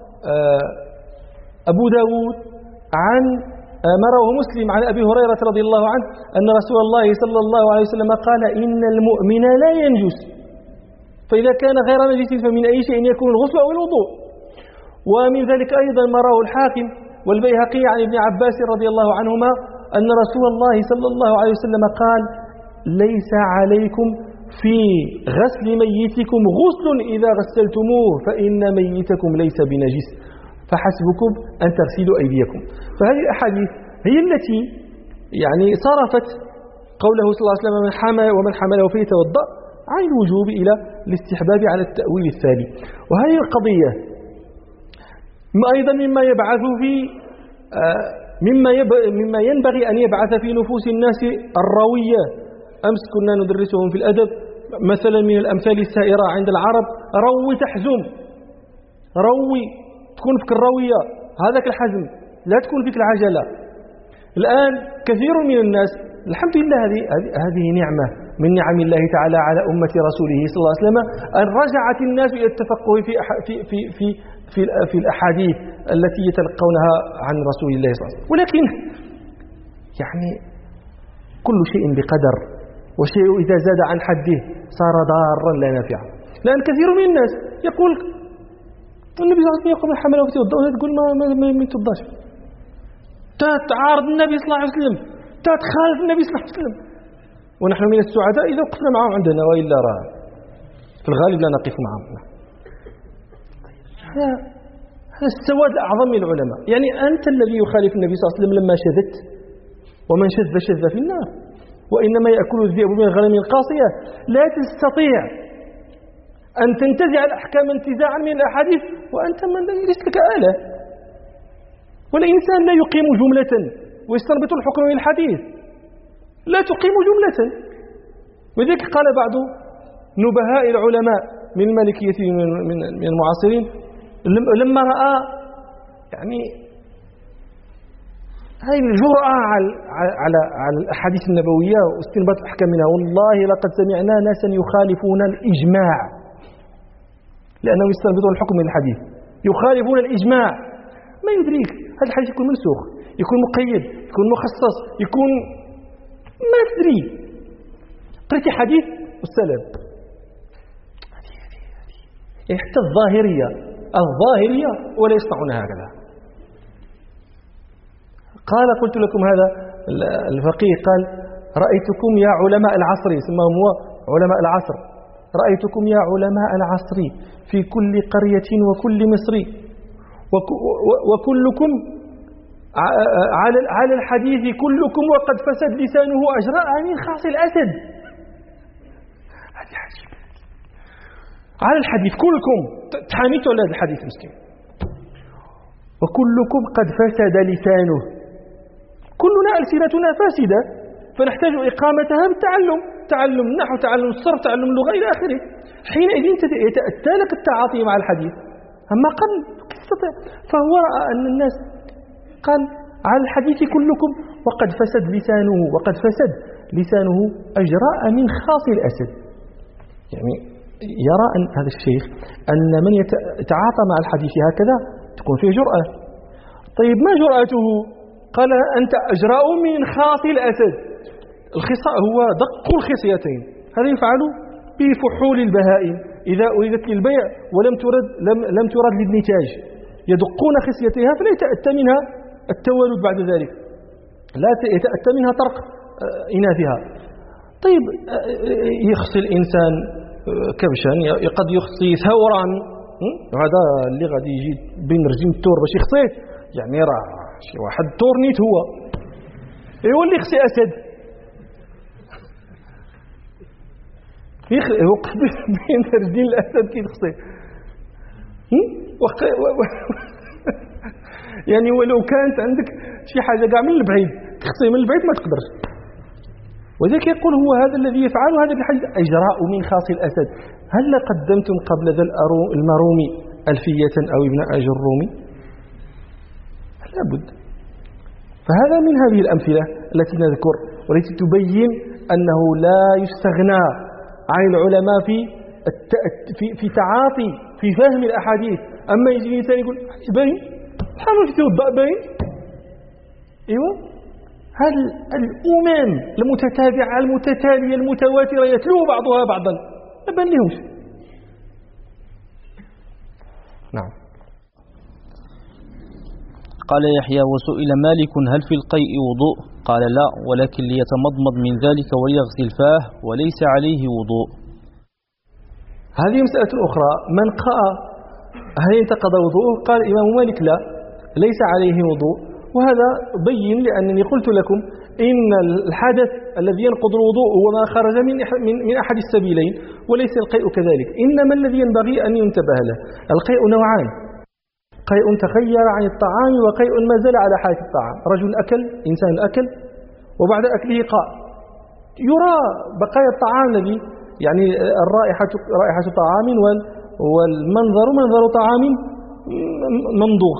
أبو داود عن ما رواه مسلم عن أبي هريرة رضي الله عنه أن رسول الله صلى الله عليه وسلم قال: إن المؤمن لا ينجس، فإذا كان غير نجس فمن أي شيء يكون الغسل أو الوضوء. ومن ذلك أيضا ما رواه الحاكم والبيهقي عن ابن عباس رضي الله عنهما أن رسول الله صلى الله عليه وسلم قال: ليس عليكم في غسل ميتكم غسل إذا غسلتموه فإن ميتكم ليس بنجس، فحسبكم أن تغسلوا أيديكم. فهذه الأحاديث هي التي يعني صرفت قوله صلى الله عليه وسلم: ومن حمله فليتوضأ عن الوجوب إلى الاستحباب على التأويل الثاني. وهذه القضية أيضا مما يبعث في مما ينبغي أن يبعث في نفوس الناس الروية. أمس كنا ندرسهم في الأدب مثلا من الأمثال السائرة عند العرب: روي تحزم، روي تكون فيك الروية، هذاك الحزم، لا تكون فيك العجلة. الآن كثير من الناس الحمد لله هذه نعمة من نعم الله تعالى على أمة رسوله صلى الله عليه وسلم أن رجعت الناس إلى التفقه في الأحاديث التي يتلقونها عن رسول الله صلى الله عليه وسلم. ولكن يعني كل شيء بقدر، وشيء إذا زاد عن حده صار ضارا لا نافعا. لأن كثير من الناس يقول النبي صلى الله عليه وسلم يقول: من حمله فليتوضأ، ولا تقول ما يتوضاش، تعارض النبي صلى الله عليه وسلم، تخالف النبي صلى الله عليه وسلم. ونحن من السعداء إذا وقفنا معهم عندنا، وإلا راه في الغالب لا نقف معهم. هذا السواد الأعظم من العلماء. يعني أنت الذي يخالف النبي صلى الله عليه وسلم لما شذت، ومن شذ في النار، وإنما يأكل الذئب من غنم القاصية. لا تستطيع أن تنتزع الأحكام انتزاعا من الأحاديث وأنت من ليس لك آلة. والإنسان لا يقيم جملة ويستنبط الحكم من الحديث، لا تقيم جملة. وذلك قال بعض نبهاء العلماء من المالكية من المعاصرين لما رأى يعني هذه الجرأة على الأحاديث النبوية واستنباط الأحكام منها: والله لقد سمعنا ناسا يخالفون الإجماع، لأنهم يستنبطون الحكم من الحديث، يخالفون الإجماع. ما يدريك هذا الحديث يكون منسوخ، يكون مقيد، يكون مخصص، يكون ما تدري. قرأت حديث والسلام. يعني حتى الظاهرية ولا يصنعون هكذا. قلت لكم هذا الفقيه قال: رأيتكم يا علماء العصر، سماهم هو علماء العصر، رأيتكم يا علماء العصر في كل قرية وكل مصر، وكلكم على الحديث كلكم وقد فسد لسانه أجراء من خاص الأسد. هذه حديث على الحديث كلكم تحاميتوا على هذا الحديث مسكين. وكلكم قد فسد لسانه. كلنا ألسنتنا فاسدة، فنحتاج إقامتها بالتعلم، تعلم النحو، تعلم الصرف، تعلم اللغة إلى آخره. حينئذ يتأتى لك التعاطي مع الحديث. أما قبل تستطيع. فهو رأى أن الناس قال: على الحديث كلكم وقد فسد لسانه أجراء من خاص الأسد. يعني يرى أن هذا الشيخ أن من يتعاطى مع الحديث هكذا تكون فيه جرأة. طيب ما جرأته؟ قال أنت أجرأ من خاص الأسد. الخصاء هو دق الخصيتين، هذا يفعل بفحول البهائم إذا أريدت للبيع لم ترد للنتاج، يدقون خصيتها فلا يتأتى منها التوالد بعد ذلك، لا يتأتى منها طرق إناثها. طيب يخصي الإنسان كبشا، قد يخصي ثورا، هذا اللي غادي يجي بين رجيم التور باش يخصيه، يعني راه شي واحد تورنيت هو هو اللي يخصي أسد، يوقف بين رجلين الأسد كي تخصيه. يعني ولو كانت عندك شي حاجة قاع من البعيد تخصيه من البعيد ما تقدرش. وذلك يقول هو هذا الذي يفعل هذا الحديث أجراء من خاص الأسد. هل قدمتم قبل ذا المرومي ألفية أو ابن أجر الرومي؟ لا بد. فهذا من هذه الأمثلة التي نذكر والتي تبين أنه لا يستغنى عن العلماء في تعاطي في فهم الأحاديث. أما يجي الإنسان يقول باين حاول توضأ باين، ايوه، هل الأمم المتتابعة المتتالية المتواترة يتلو بعضها بعضا ما بان لهمش. نعم. قال يحيى وسئل مالك هل في القيء وضوء؟ قال لا، ولكن ليتمضمض من ذلك وليغسل فاه وليس عليه وضوء. هذه مسألة أخرى، من قاء هل ينتقض وضوءه؟ قال الإمام مالك لا، ليس عليه وضوء. وهذا بين لأنني قلت لكم إن الحدث الذي ينقض الوضوء هو ما خرج من أحد السبيلين، وليس القيء كذلك. إنما الذي ينبغي أن ينتبه له، القيء نوعان: قيء تغير عن الطعام وقيء ما زال على حالة الطعام. رجل أكل، إنسان أكل وبعد أكله قاء، يرى بقايا الطعام الذي يعني الرائحة رائحة طعام والمنظر منظر طعام ممضوغ.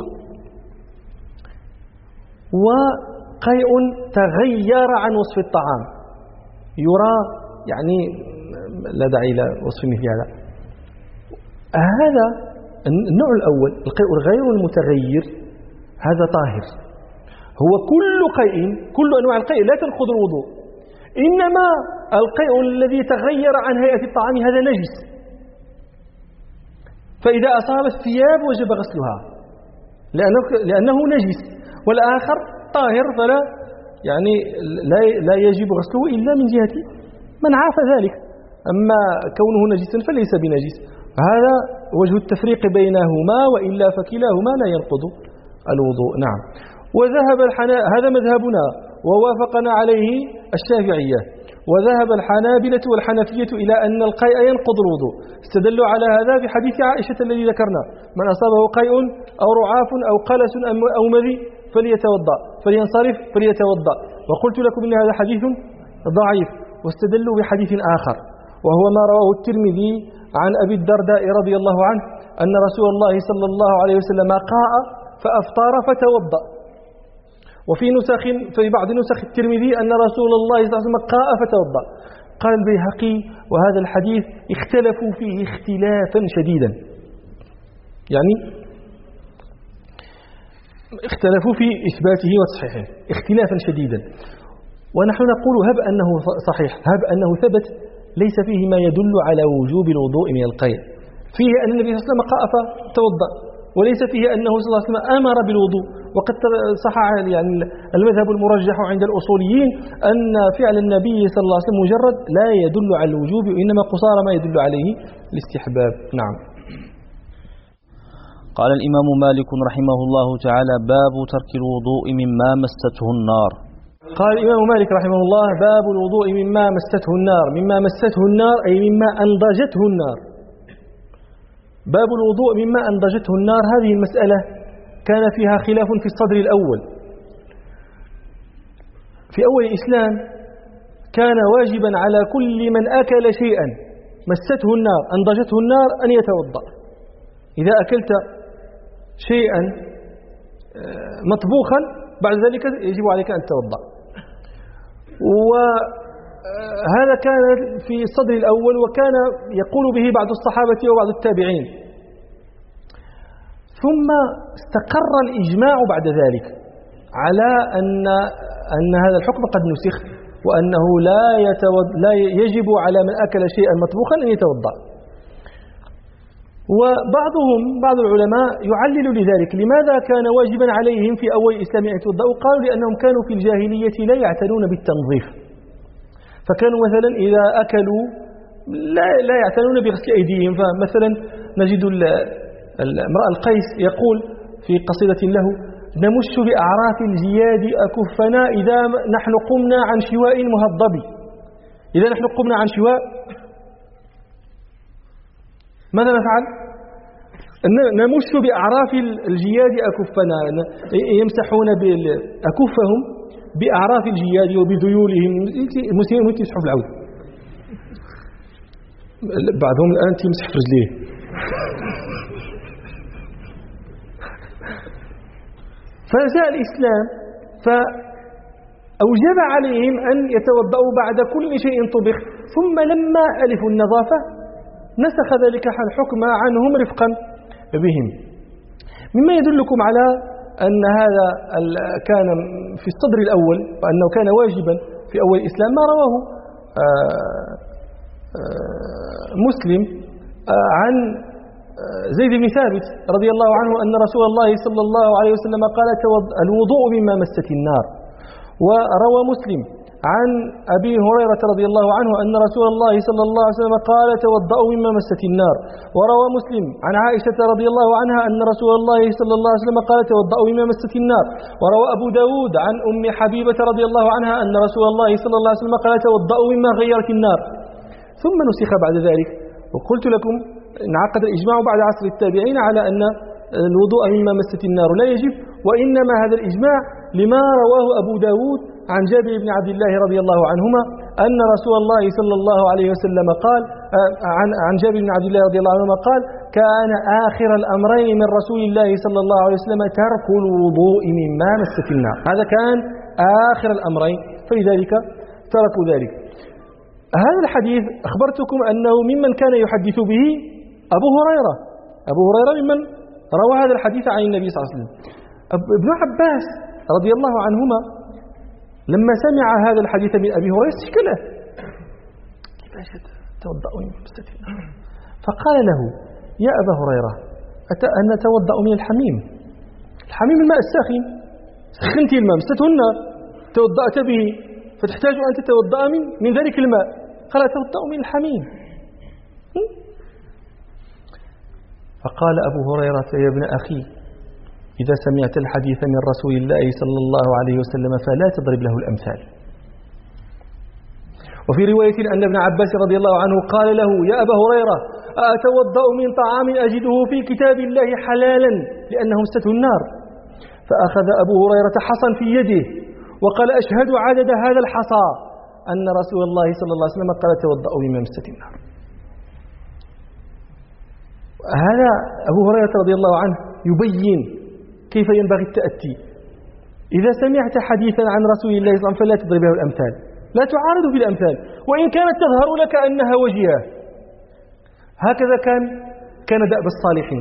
وقيء تغير عن وصف الطعام، يرى يعني لا داعي إلى وصف مثل هذا. هذا النوع الأول، القيء الغير المتغير، هذا طاهر. هو كل قيء، كل أنواع القيء لا تنقض الوضوء، إنما القيء الذي تغير عن هيئة الطعام هذا نجس، فإذا أصاب الثياب وجب غسلها لأنه نجس، والآخر طاهر فلا يعني لا يجب غسله إلا من جهة من عاف ذلك، أما كونه نجسا فليس بنجس. هذا وجه التفريق بينهما، وإلا فكلاهما لا ينقض الوضوء. نعم. وذهب هذا مذهبنا ووافقنا عليه الشافعية، وذهب الحنابلة والحنفية إلى أن القيء ينقض الوضوء. استدلوا على هذا بحديث عائشة الذي ذكرنا: من أصابه قيء أو رعاف أو قلس أو مذي فليتوضأ، فلينصرف فليتوضأ. وقلت لكم إن هذا حديث ضعيف. واستدلوا بحديث آخر، وهو ما رواه الترمذي عن أبي الدرداء رضي الله عنه أن رسول الله صلى الله عليه وسلم قاء فأفطر فتوضأ. في بعض نسخ الترمذي أن رسول الله صلى الله عليه وسلم قاء فتوضأ. قال البيهقي: وهذا الحديث اختلفوا فيه اختلافا شديدا، يعني اختلفوا في إثباته وتصحيحه اختلافا شديدا. ونحن نقول هب أنه صحيح، هب أنه ثبت، ليس فيه ما يدل على وجوب الوضوء من القيء. فيه أن النبي صلى الله عليه وسلم قاء فتوضأ، وليس فيه أنه صلى الله عليه وسلم أمر بالوضوء. وقد صح يعني المذهب المرجح عند الأصوليين أن فعل النبي صلى الله عليه وسلم مجرد لا يدل على الوجوب، وإنما قصار ما يدل عليه الاستحباب. نعم. قال الإمام مالك رحمه الله تعالى: باب ترك الوضوء مما مسته النار. قال الإمام مالك رحمه الله: باب الوضوء مما مسته النار. مما مسته النار أي مما أنضجته النار. باب الوضوء مما أنضجته النار، هذه المسألة كان فيها خلاف في الصدر الأول. في أول الإسلام كان واجبا على كل من أكل شيئا مسته النار أنضجته النار أن يتوضأ. إذا أكلت شيئا مطبوخا بعد ذلك يجب عليك أن تتوضأ. هذا كان في الصدر الأول، وكان يقول به بعض الصحابة وبعض التابعين. ثم استقر الإجماع بعد ذلك على أن هذا الحكم قد نسخ، وأنه لا يجب على من أكل شيئا مطبوخا أن يتوضأ. بعض العلماء يعلل لذلك لماذا كان واجبا عليهم في أول الإسلام أن يتوضأوا. قالوا لأنهم كانوا في الجاهلية لا يعتنون بالتنظيف، فكانوا مثلا إذا أكلوا لا يعتنون بغسل أيديهم. فمثلا نجد امرأ القيس يقول في قصيدة له: نمش بأعراف الجياد أكفنا إذا نحن قمنا عن شواء مهضب. إذا نحن قمنا عن شواء ماذا نفعل؟ نمش بأعراف الجياد أكفنا، يمسحون أكفهم بأعراف الجياد وبذيولهم. المسلمين يمسحوا في العود، بعضهم الآن يمسح في رجليه. فجاء الإسلام فأوجب عليهم أن يتوضأوا بعد كل شيء طبخ، ثم لما ألفوا النظافة نسخ ذلك الحكم عنهم رفقا بهم. مما يدلكم على أن هذا كان في الصدر الأول، وأنه كان واجبا في أول الإسلام، ما رواه مسلم عن زيد بن ثابت رضي الله عنه أن رسول الله صلى الله عليه وسلم قال: الوضوء مما مست النار. وروى مسلم عن أبي هريرة رضي الله عنه أن رسول الله صلى الله عليه وسلم قال: توضأوا مما مست النار. وروى مسلم عن عائشة رضي الله عنها أن رسول الله صلى الله عليه وسلم قال: توضأوا مما مست النار. وروى أبو داود عن أم حبيبة رضي الله عنها أن رسول الله صلى الله عليه وسلم قال: توضأوا مما غيرت النار. ثم نسخ بعد ذلك. وقلت لكم انعقد الإجماع بعد عصر التابعين على أن الوضوء مما مست النار لا يجب، وإنما هذا الإجماع لما رواه أبو داود عن جابر بن عبد الله رضي الله عنهما أن رسول الله صلى الله عليه وسلم قال عن جابر بن عبد الله رضي الله عنهما قال: كان آخر الأمرين من رسول الله صلى الله عليه وسلم ترك الوضوء مما مست النار. هذا كان آخر الأمرين، فلذلك تركوا ذلك. هذا الحديث أخبرتكم أنه ممن كان يحدث به أبو هريرة ممن روى هذا الحديث عن النبي صلى الله عليه وسلم. ابن عباس رضي الله عنهما لما سمع هذا الحديث من أبي هريرة استشكله: كيف توضأوا من مست النار؟ فقال له: يا أبا هريرة، أن نتوضأ من الحميم الماء الساخن، سخنت الماء مسته النار، توضأت به، فتحتاج أن تتوضأ من ذلك الماء. قال: توضأ من الحميم. فقال أبو هريرة: يا ابن أخي، إذا سمعت الحديث من رسول الله صلى الله عليه وسلم فلا تضرب له الأمثال. وفي رواية أن ابن عباس رضي الله عنه قال له: يا أبا هريرة، أتوضأ من طعام أجده في كتاب الله حلالا لأنه مسته النار؟ فأخذ أبو هريرة حصا في يده وقال: أشهد عدد هذا الحصى أن رسول الله صلى الله عليه وسلم قال: توضأوا مما مست النار. هذا أبو هريرة رضي الله عنه يبين كيف ينبغي التأتي. إذا سمعت حديثا عن رسول الله صلى الله عليه وسلم فلا تضرب له الأمثال، لا تعارض في الأمثال وإن كانت تظهر لك أنها وجهة. هكذا كان دأب الصالحين،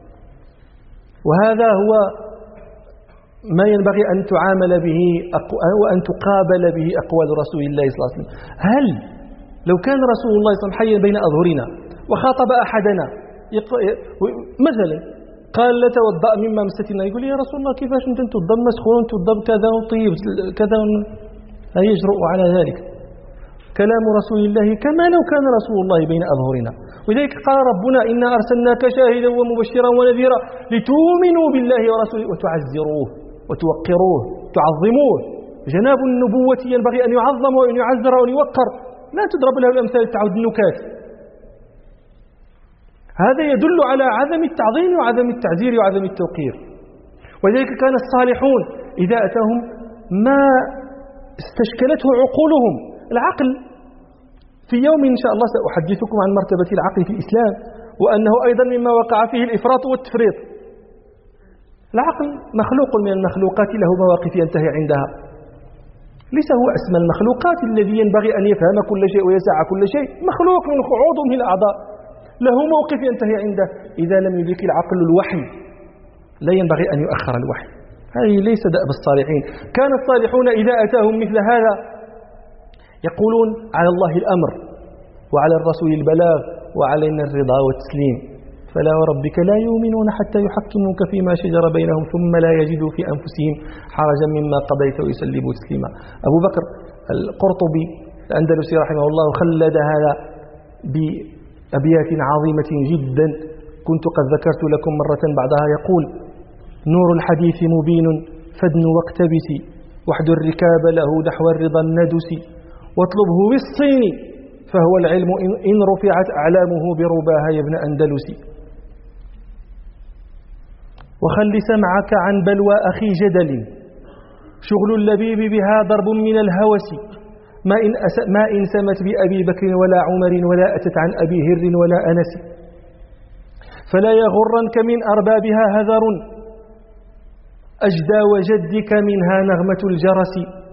وهذا هو ما ينبغي أن تعامل به وأن تقابل به أقوال رسول الله صلى الله عليه وسلم. هل لو كان رسول الله صلى الله عليه وسلم حيا بين أظهرنا وخاطب أحدنا مثلا قال: لا توضأ مما مست النار، يقول: يا رسول الله، كيفاش انت توضأ مسخون، توضأ كذا وطيب كذا؟ لا يجرؤ على ذلك. كلام رسول الله كما لو كان رسول الله بين أظهرنا. ولذلك قال ربنا: إنا أرسلناك شاهدا ومبشرا ونذيرا لتؤمنوا بالله ورسوله وتعزروه وتوقروه تعظموه. جناب النبوة ينبغي أن يعظم وأن يعزر وأن يوقر، لا تضرب له الأمثال تعود النكات. هذا يدل على عدم التعظيم وعدم التعزير وعدم التوقير. ولذلك كان الصالحون إذا أتاهم ما استشكلته عقولهم، العقل في يوم إن شاء الله سأحدثكم عن مرتبة العقل في الإسلام، وأنه أيضا مما وقع فيه الإفراط والتفريط. العقل مخلوق من المخلوقات له مواقف ينتهي عندها، ليس هو أسمى المخلوقات الذي ينبغي أن يفهم كل شيء ويسع كل شيء، مخلوق من عضو من الأعضاء له موقف ينتهي عنده. إذا لم يدرك العقل الوحي لا ينبغي أن يؤخر الوحي. هذه ليس دأب الصالحين. كان الصالحون إذا أتاهم مثل هذا يقولون على الله الأمر وعلى الرسول البلاغ وعلينا الرضا والتسليم، فلا وربك لا يؤمنون حتى يحكموك فيما شجر بينهم ثم لا يجدوا في أنفسهم حرجا مما قضيت ويسلموا تسليما. أبو بكر القرطبي الأندلسي رحمه الله خلد هذا بأبيات عظيمة جدا كنت قد ذكرت لكم مرة بعدها. يقول: نور الحديث مبين فادن واقتبسي، واحد الركاب له نحو الرضا الندس، واطلبه بالصين فهو العلم إن رفعت أعلامه برباها يا ابن أندلس. وخل سمعك عن بلوى أخي جدل، شغل اللبيب بها ضرب من الهوس، ما إن سمت بأبي بكر ولا عمر ولا أتت عن أبي هر ولا أنس، فلا يغرنك من أربابها هذر، أجدى وجدك منها نغمة الجرس،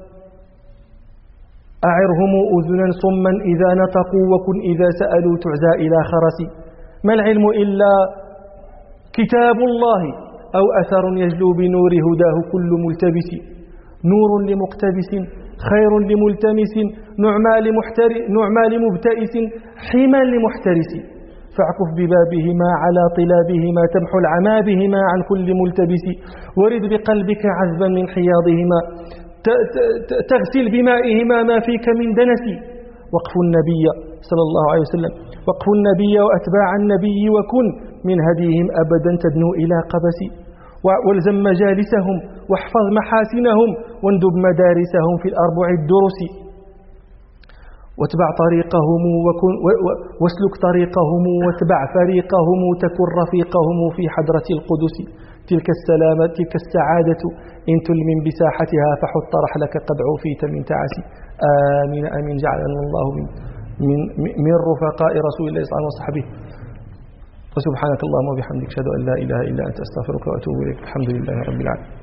أعرهم أذنا صما إذا نطقوا وكن إذا سألوا تعزى إلى خرس. ما العلم إلا كتاب الله أو أثر يجلو بنور هداه كل ملتبس، نور لمقتبس خير لملتمس نعمى لمبتئس حما لمحترس، فاعكف ببابهما على طلابهما تمحو العمى بهما عن كل ملتبس، ورد بقلبك عذبا من حياضهما تغسل بمائهما ما فيك من دنس، وقف النبي صلى الله عليه وسلم وقف النبي وأتباع النبي وكن من هديهم أبدا تدنو إلى قبس، والزم مجالسهم واحفظ محاسنهم واندب مدارسهم في الأربع الدرس، واتبع طريقهم واسلك طريقهم واتبع فريقهم تكن رفيقهم في حضرة القدس، تلك السلامة تلك السعادة إن تلمن بساحتها فحط رحلك قد عوفيت من تعس. آمين آمين. جعلنا الله من رفقاء رسول الله صلى الله عليه وصحبه. وسبحانك اللهم وبحمدك أشهد أن لا إله إلا أنت أستغفرك وأتوب إليك. الحمد لله رب العالمين.